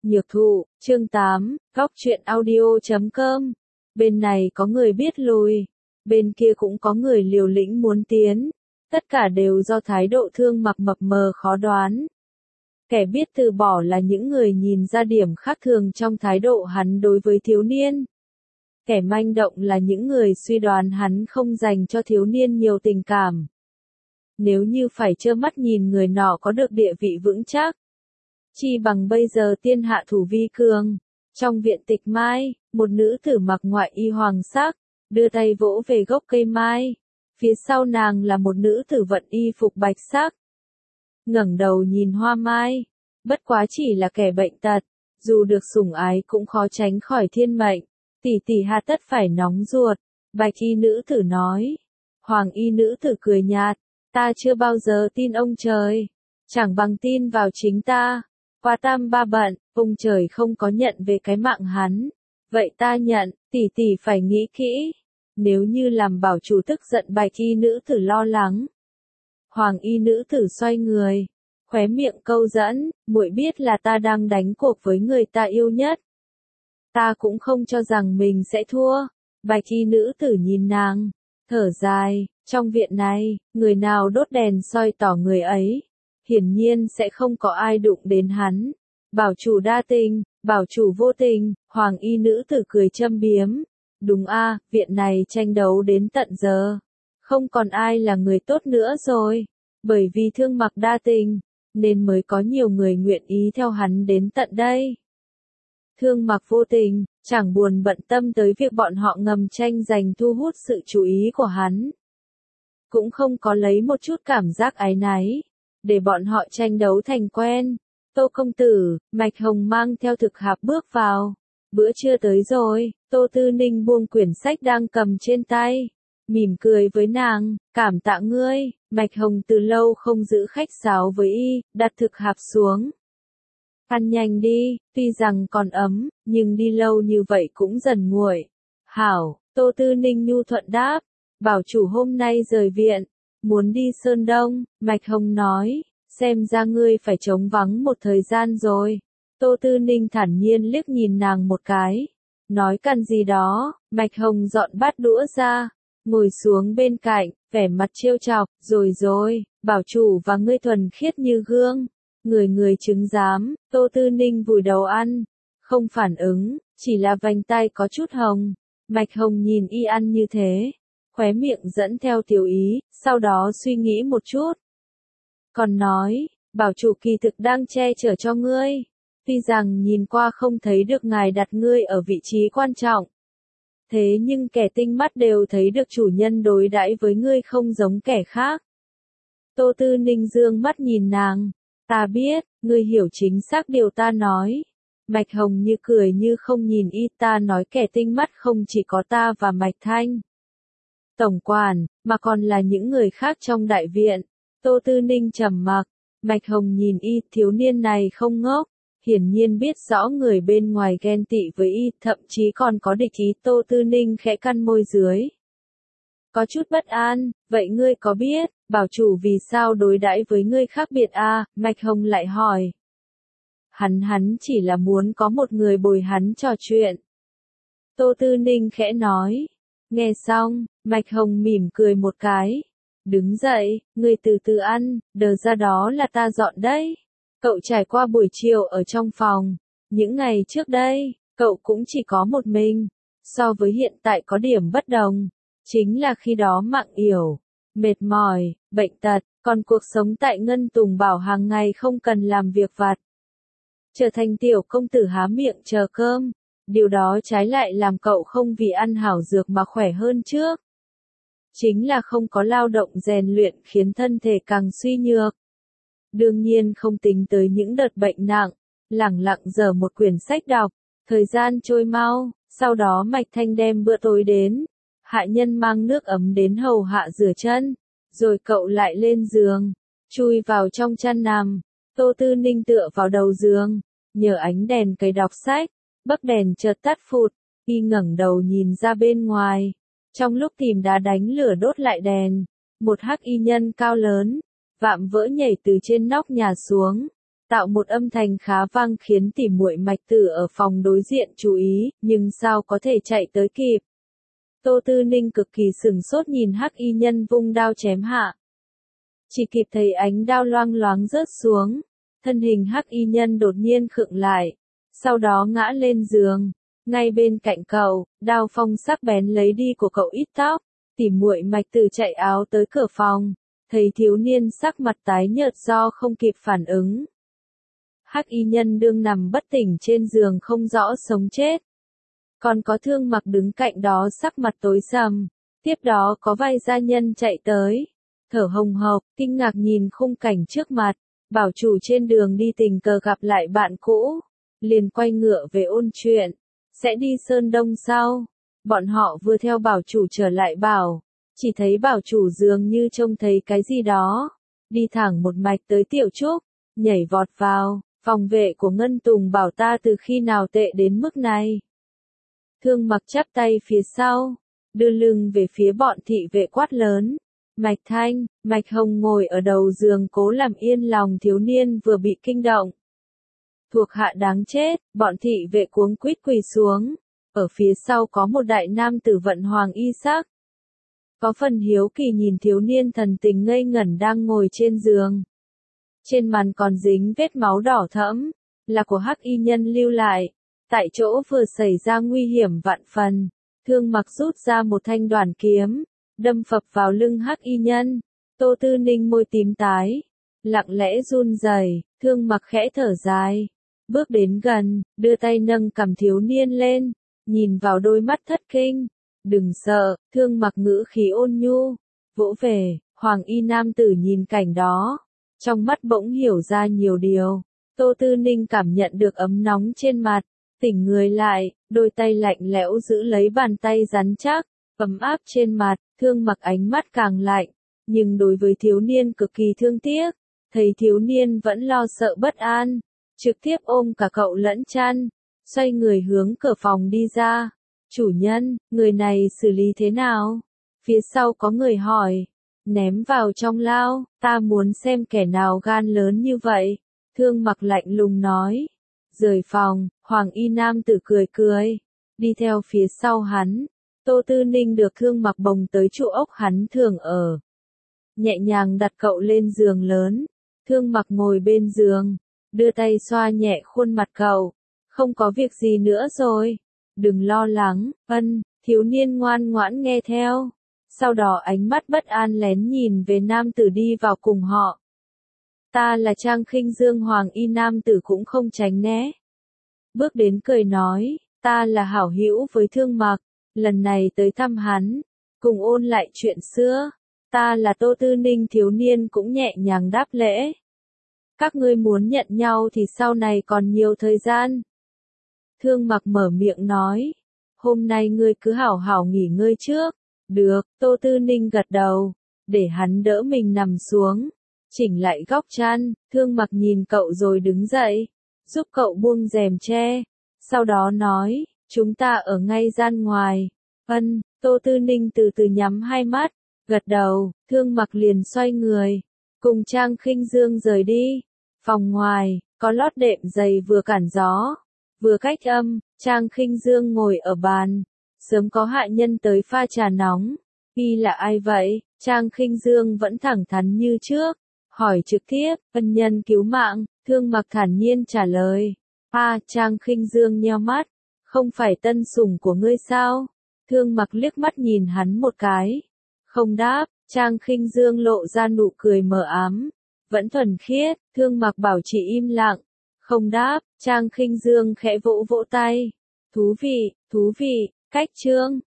Nhược thụ, chương 8, góc truyện audio.com. Bên này có người biết lùi, bên kia cũng có người liều lĩnh muốn tiến. Tất cả đều do thái độ Thương Mặc mập mờ khó đoán. Kẻ biết từ bỏ là những người nhìn ra điểm khác thường trong thái độ hắn đối với thiếu niên. Kẻ manh động là những người suy đoán hắn không dành cho thiếu niên nhiều tình cảm. Nếu như phải trơ mắt nhìn người nọ có được địa vị vững chắc, chi bằng bây giờ tiên hạ thủ vi cường. Trong viện Tịch Mai, một nữ tử mặc ngoại y hoàng sắc, đưa tay vỗ về gốc cây mai. Phía sau nàng là một nữ tử vận y phục bạch sắc. Ngẩng đầu nhìn hoa mai, bất quá chỉ là kẻ bệnh tật, dù được sủng ái cũng khó tránh khỏi thiên mệnh. Tỷ tỷ hà tất phải nóng ruột, bạch y nữ tử nói. Hoàng y nữ tử cười nhạt, ta chưa bao giờ tin ông trời, chẳng bằng tin vào chính ta. Qua tam ba bận, ông trời không có nhận về cái mạng hắn. Vậy ta nhận, tỷ tỷ phải nghĩ kỹ. Nếu như làm bảo chủ tức giận, bạch y nữ tử lo lắng. Hoàng y nữ tử xoay người, khóe miệng câu dẫn, muội biết là ta đang đánh cuộc với người ta yêu nhất. Ta cũng không cho rằng mình sẽ thua. Bạch y nữ tử nhìn nàng, thở dài, trong viện này, người nào đốt đèn soi tỏ người ấy. Hiển nhiên sẽ không có ai đụng đến hắn. Bảo chủ đa tình, bảo chủ vô tình. Hoàng y nữ tử cười châm biếm. Đúng a, viện này tranh đấu đến tận giờ. Không còn ai là người tốt nữa rồi. Bởi vì Thương Mặc đa tình, nên mới có nhiều người nguyện ý theo hắn đến tận đây. Thương Mặc vô tình, chẳng buồn bận tâm tới việc bọn họ ngầm tranh giành thu hút sự chú ý của hắn. Cũng không có lấy một chút cảm giác áy náy, để bọn họ tranh đấu thành quen. Tô công tử, Mạch Hồng mang theo thực hạp bước vào. Bữa trưa tới rồi. Tô Tư Ninh buông quyển sách đang cầm trên tay, mỉm cười với nàng, cảm tạ ngươi. Mạch Hồng từ lâu không giữ khách sáo với y, đặt thực hạp xuống. Ăn nhanh đi, tuy rằng còn ấm, nhưng đi lâu như vậy cũng dần nguội. Hảo, Tô Tư Ninh nhu thuận đáp, bảo chủ hôm nay rời viện, muốn đi Sơn Đông. Mạch Hồng nói, xem ra ngươi phải trống vắng một thời gian rồi. Tô Tư Ninh thản nhiên liếc nhìn nàng một cái, nói cần gì đó. Mạch Hồng dọn bát đũa ra, ngồi xuống bên cạnh, vẻ mặt trêu chọc, rồi, bảo chủ và ngươi thuần khiết như gương, người người chứng giám. Tô Tư Ninh vùi đầu ăn, không phản ứng, chỉ là vành tai có chút hồng. Mạch Hồng nhìn y ăn như thế, khóe miệng dẫn theo tiểu ý, sau đó suy nghĩ một chút. Còn nói, bảo chủ kỳ thực đang che chở cho ngươi. Tuy rằng nhìn qua không thấy được ngài đặt ngươi ở vị trí quan trọng. Thế nhưng kẻ tinh mắt đều thấy được chủ nhân đối đãi với ngươi không giống kẻ khác. Tô Tư Ninh dương mắt nhìn nàng. Ta biết, ngươi hiểu chính xác điều ta nói. Mạch Hồng như cười như không nhìn y, ta nói kẻ tinh mắt không chỉ có ta và Mạch Thanh tổng quản, mà còn là những người khác trong đại viện. Tô Tư Ninh trầm mặc, Mạch Hồng nhìn y, thiếu niên này không ngốc, hiển nhiên biết rõ người bên ngoài ghen tị với y, thậm chí còn có địch ý. Tô Tư Ninh khẽ cắn môi dưới, có chút bất an. Vậy ngươi có biết, bảo chủ vì sao đối đãi với ngươi khác biệt à? Mạch Hồng lại hỏi. Hắn chỉ là muốn có một người bồi hắn trò chuyện. Tô Tư Ninh khẽ nói. Nghe xong, Mạch Hồng mỉm cười một cái. Đứng dậy, ngươi từ từ ăn, đờ ra đó là ta dọn đấy. Cậu trải qua buổi chiều ở trong phòng. Những ngày trước đây, cậu cũng chỉ có một mình. So với hiện tại có điểm bất đồng. Chính là khi đó mạng yểu, mệt mỏi, bệnh tật, còn cuộc sống tại Ngân Tùng Bảo hàng ngày không cần làm việc vặt. Trở thành tiểu công tử há miệng chờ cơm. Điều đó trái lại làm cậu không vì ăn hảo dược mà khỏe hơn trước. Chính là không có lao động rèn luyện khiến thân thể càng suy nhược. Đương nhiên không tính tới những đợt bệnh nặng, lẳng lặng dở một quyển sách đọc, thời gian trôi mau, sau đó Mạch Thanh đem bữa tối đến, hạ nhân mang nước ấm đến hầu hạ rửa chân, rồi cậu lại lên giường, chui vào trong chăn nằm. Tô Tư Ninh tựa vào đầu giường, nhờ ánh đèn cầy đọc sách, bấc đèn chợt tắt phụt, y ngẩng đầu nhìn ra bên ngoài. Trong lúc tìm đá đánh lửa đốt lại đèn, một hắc y nhân cao lớn, vạm vỡ nhảy từ trên nóc nhà xuống, tạo một âm thanh khá vang khiến tỉ muội Mạch Tử ở phòng đối diện chú ý, nhưng sao có thể chạy tới kịp. Tô Tư Ninh cực kỳ sửng sốt nhìn Hắc Y Nhân vung đao chém hạ. Chỉ kịp thấy ánh đao loang loáng rớt xuống, thân hình Hắc Y Nhân đột nhiên khựng lại, sau đó ngã lên giường. Ngay bên cạnh cậu, đao phong sắc bén lấy đi của cậu ít tóc, tỉ muội Mạch Tử chạy áo tới cửa phòng, thấy thiếu niên sắc mặt tái nhợt do không kịp phản ứng. Hắc Y Nhân đương nằm bất tỉnh trên giường không rõ sống chết. Còn có Thương Mặc đứng cạnh đó sắc mặt tối sầm, tiếp đó có vài gia nhân chạy tới, thở hồng hộc, kinh ngạc nhìn khung cảnh trước mặt, bảo chủ trên đường đi tình cờ gặp lại bạn cũ, liền quay ngựa về ôn chuyện, sẽ đi Sơn Đông sau. Bọn họ vừa theo bảo chủ trở lại bảo, chỉ thấy bảo chủ dường như trông thấy cái gì đó, đi thẳng một mạch tới Tiểu Trúc, nhảy vọt vào, phòng vệ của Ngân Tùng bảo ta từ khi nào tệ đến mức này. Thương Mặc chắp tay phía sau, đưa lưng về phía bọn thị vệ quát lớn. Mạch Thanh, Mạch Hồng ngồi ở đầu giường cố làm yên lòng thiếu niên vừa bị kinh động. Thuộc hạ đáng chết, bọn thị vệ cuống quýt quỳ xuống. Ở phía sau có một đại nam tử vận hoàng y sắc. Có phần hiếu kỳ nhìn thiếu niên thần tình ngây ngẩn đang ngồi trên giường. Trên màn còn dính vết máu đỏ thẫm, là của Hắc Y Nhân lưu lại. Tại chỗ vừa xảy ra nguy hiểm vạn phần, Thương Mặc rút ra một thanh đoản kiếm, đâm phập vào lưng Hắc Y Nhân. Tô Tư Ninh môi tím tái, lặng lẽ run rẩy, Thương Mặc khẽ thở dài, bước đến gần, đưa tay nâng cằm thiếu niên lên, nhìn vào đôi mắt thất kinh. Đừng sợ, Thương Mặc ngữ khí ôn nhu, vỗ về. Hoàng y nam tử nhìn cảnh đó, trong mắt bỗng hiểu ra nhiều điều. Tô Tư Ninh cảm nhận được ấm nóng trên mặt, tỉnh người lại, đôi tay lạnh lẽo giữ lấy bàn tay rắn chắc, ấm áp trên mặt. Thương Mặc ánh mắt càng lạnh, nhưng đối với thiếu niên cực kỳ thương tiếc, thấy thiếu niên vẫn lo sợ bất an, trực tiếp ôm cả cậu lẫn chăn, xoay người hướng cửa phòng đi ra. Chủ nhân, người này xử lý thế nào? Phía sau có người hỏi. Ném vào trong lao, ta muốn xem kẻ nào gan lớn như vậy. Thương Mặc lạnh lùng nói. Rời phòng, Hoàng y nam tử cười cười, đi theo phía sau hắn. Tô Tư Ninh được Thương Mặc bồng tới trụ ốc hắn thường ở. Nhẹ nhàng đặt cậu lên giường lớn. Thương Mặc ngồi bên giường, đưa tay xoa nhẹ khuôn mặt cậu. Không có việc gì nữa rồi. Đừng lo lắng, thiếu niên ngoan ngoãn nghe theo. Sau đó ánh mắt bất an lén nhìn về nam tử đi vào cùng họ. Ta là Trang Khinh Dương. Hoàng y nam tử cũng không tránh né. Bước đến cười nói, ta là hảo hữu với Thương Mặc, lần này tới thăm hắn, cùng ôn lại chuyện xưa. Ta là Tô Tư Ninh. Thiếu niên cũng nhẹ nhàng đáp lễ. Các ngươi muốn nhận nhau thì sau này còn nhiều thời gian. Thương Mặc mở miệng nói, hôm nay ngươi cứ hảo hảo nghỉ ngơi trước. Được, Tô Tư Ninh gật đầu, để hắn đỡ mình nằm xuống, chỉnh lại góc chăn. Thương Mặc nhìn cậu rồi đứng dậy, giúp cậu buông rèm che, sau đó nói, chúng ta ở ngay gian ngoài. Tô Tư Ninh từ từ nhắm hai mắt, gật đầu. Thương Mặc liền xoay người, cùng Trang Khinh Dương rời đi. Phòng ngoài, có lót đệm dày vừa cản gió, vừa cách âm. Trang Khinh Dương ngồi ở bàn, sớm có hạ nhân tới pha trà nóng. Y là ai vậy? Trang Khinh Dương vẫn thẳng thắn như trước, hỏi trực tiếp. Ân nhân cứu mạng. Thương Mặc thản nhiên trả lời. Trang Khinh Dương nheo mắt, không phải tân sủng của ngươi sao? Thương Mặc liếc mắt nhìn hắn một cái, không đáp. Trang Khinh Dương lộ ra nụ cười mờ ám, vẫn thuần khiết. Thương Mặc bảo chỉ im lặng, không đáp. Trang Khinh Dương khẽ vỗ vỗ tay. Thú vị, cách chương.